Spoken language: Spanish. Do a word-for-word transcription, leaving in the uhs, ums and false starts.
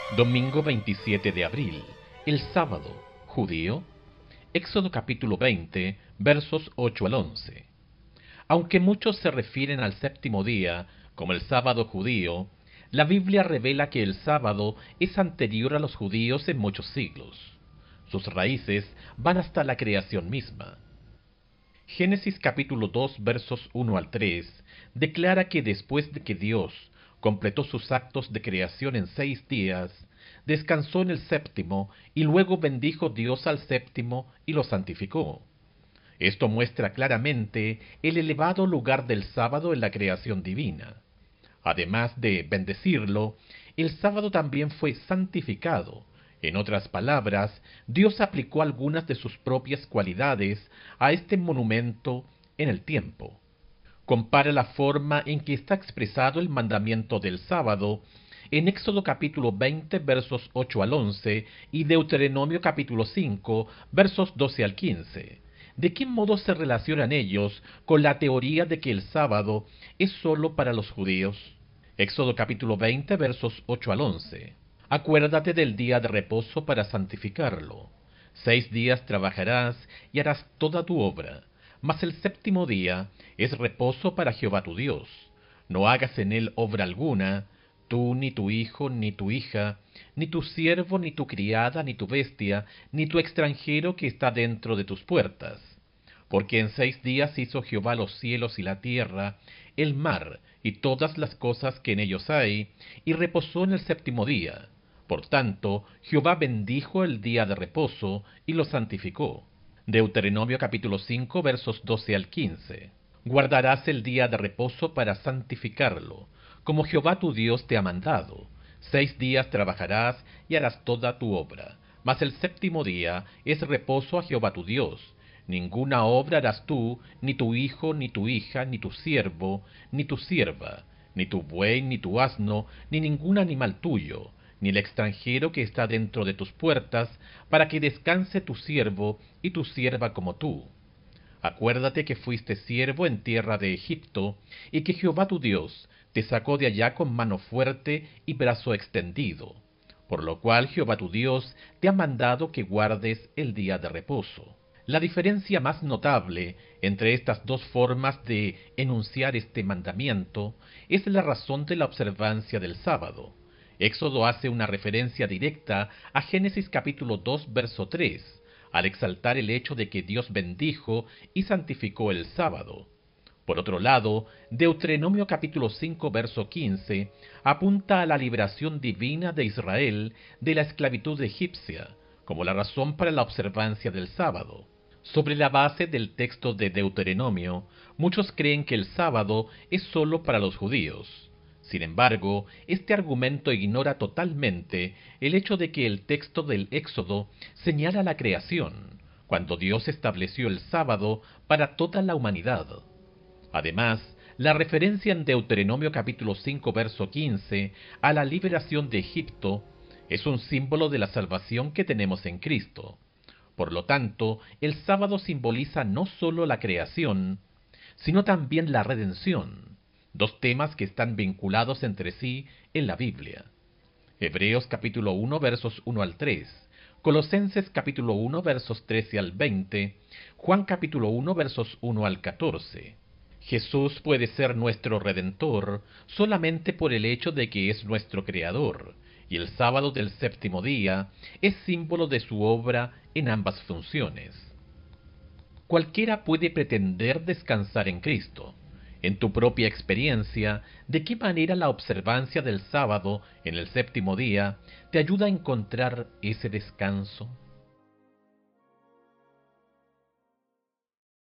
Domingo veintisiete de abril, el sábado, judío. Éxodo capítulo veinte, versos ocho al once. Aunque muchos se refieren al séptimo día como el sábado judío, la Biblia revela que el sábado es anterior a los judíos en muchos siglos. Sus raíces van hasta la creación misma. Génesis capítulo dos, versos uno al tres, declara que después de que Dios completó sus actos de creación en seis días, descansó en el séptimo y luego bendijo Dios al séptimo y lo santificó. Esto muestra claramente el elevado lugar del sábado en la creación divina. Además de bendecirlo, el sábado también fue santificado. En otras palabras, Dios aplicó algunas de sus propias cualidades a este monumento en el tiempo. Compara la forma en que está expresado el mandamiento del sábado en Éxodo capítulo veinte, versos ocho al once, y Deuteronomio capítulo cinco, versos doce al quince. ¿De qué modo se relacionan ellos con la teoría de que el sábado es sólo para los judíos? Éxodo capítulo veinte, versos ocho al once. Acuérdate del día de reposo para santificarlo. Seis días trabajarás y harás toda tu obra, mas el séptimo día es reposo para Jehová tu Dios. No hagas en él obra alguna, tú, ni tu hijo, ni tu hija, ni tu siervo, ni tu criada, ni tu bestia, ni tu extranjero que está dentro de tus puertas. Porque en seis días hizo Jehová los cielos y la tierra, el mar y todas las cosas que en ellos hay, y reposó en el séptimo día. Por tanto, Jehová bendijo el día de reposo y lo santificó. Deuteronomio capítulo cinco, versos doce al quince. Guardarás el día de reposo para santificarlo, como Jehová tu Dios te ha mandado. Seis días trabajarás y harás toda tu obra, mas el séptimo día es reposo a Jehová tu Dios. Ninguna obra harás tú, ni tu hijo, ni tu hija, ni tu siervo, ni tu sierva, ni tu buey, ni tu asno, ni ningún animal tuyo, ni el extranjero que está dentro de tus puertas, para que descanse tu siervo y tu sierva como tú. Acuérdate que fuiste siervo en tierra de Egipto, y que Jehová tu Dios te sacó de allá con mano fuerte y brazo extendido, por lo cual Jehová tu Dios te ha mandado que guardes el día de reposo. La diferencia más notable entre estas dos formas de enunciar este mandamiento es la razón de la observancia del sábado. Éxodo hace una referencia directa a Génesis capítulo dos, verso tres, al exaltar el hecho de que Dios bendijo y santificó el sábado. Por otro lado, Deuteronomio capítulo cinco, verso quince, apunta a la liberación divina de Israel de la esclavitud egipcia, como la razón para la observancia del sábado. Sobre la base del texto de Deuteronomio, muchos creen que el sábado es sólo para los judíos. Sin embargo, este argumento ignora totalmente el hecho de que el texto del Éxodo señala la creación, cuando Dios estableció el sábado para toda la humanidad. Además, la referencia en Deuteronomio capítulo cinco, verso quince, a la liberación de Egipto, es un símbolo de la salvación que tenemos en Cristo. Por lo tanto, el sábado simboliza no sólo la creación, sino también la redención, dos temas que están vinculados entre sí en la Biblia. Hebreos capítulo uno, versos uno al tres, Colosenses capítulo uno, versos trece al veinte, Juan capítulo uno, versos uno al catorce. Jesús puede ser nuestro Redentor solamente por el hecho de que es nuestro Creador, y el sábado del séptimo día es símbolo de su obra en ambas funciones. Cualquiera puede pretender descansar en Cristo. En tu propia experiencia, ¿de qué manera la observancia del sábado en el séptimo día te ayuda a encontrar ese descanso?